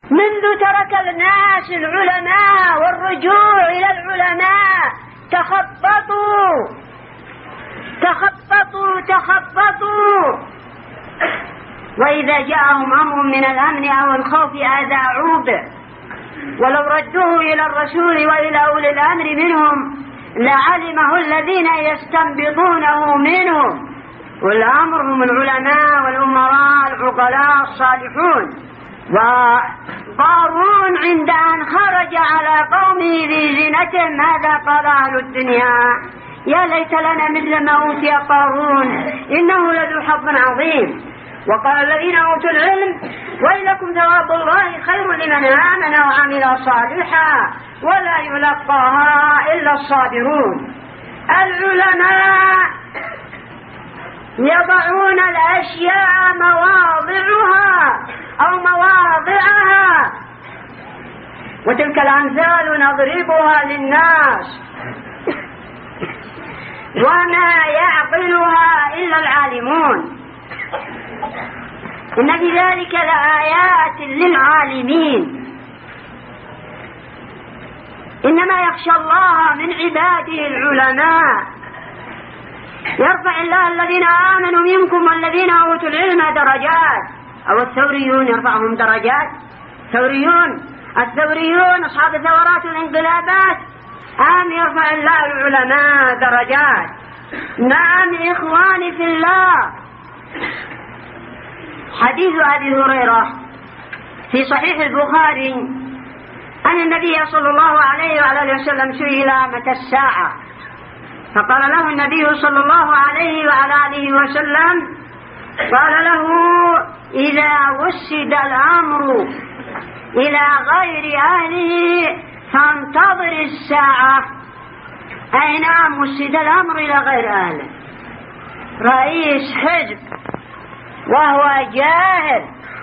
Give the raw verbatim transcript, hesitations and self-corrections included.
منذ ترك الناس العلماء والرجوع إلى العلماء تخبطوا تخبطوا تخبطوا وإذا جاءهم أمر من الأمن أو الخوف أذاعوا به، ولو ردوه إلى الرسول وإلى أولي الأمر منهم لعلمه الذين يستنبطونه منهم، والأمر هم العلماء والأمراء العقلاء الصالحون. وقارون عند أن خرج على قومه ذي زينته ماذا قال أهل الدنيا؟ يا ليت لنا مثل ما أوتي قارون إنه لذو حظ عظيم. وقال الذين أوتوا العلم ويلكم ثواب الله خير لمن آمن وعمل صالحا ولا يلقاها إلا الصابرون. العلماء يضعون الأشياء مواضعها أو مواضعها، وتلك الأمثال نضربها للناس وما يعقلها إلا العالمون. إن في ذلك لآيات للعالمين، إنما يخشى الله من عباده العلماء. يرفع الله الذين آمنوا منكم والذين أوتوا العلم درجات، أو الثوريون يرفعهم درجات. ثوريون الثوريون أصحاب الثورات والانقلابات أم يرفع الله العلماء درجات. نعم إخواني في الله، حديث أبي هريرة في صحيح البخاري أن النبي صلى الله عليه وعلى وسلم سئل متى الساعة، فقال له النبي صلى الله عليه وعلى آله وسلم قال له إذا وسد الأمر إلى غير أهله فانتظر الساعة. أي نعم، وسد الأمر إلى غير أهله. رئيس حزب وهو جاهل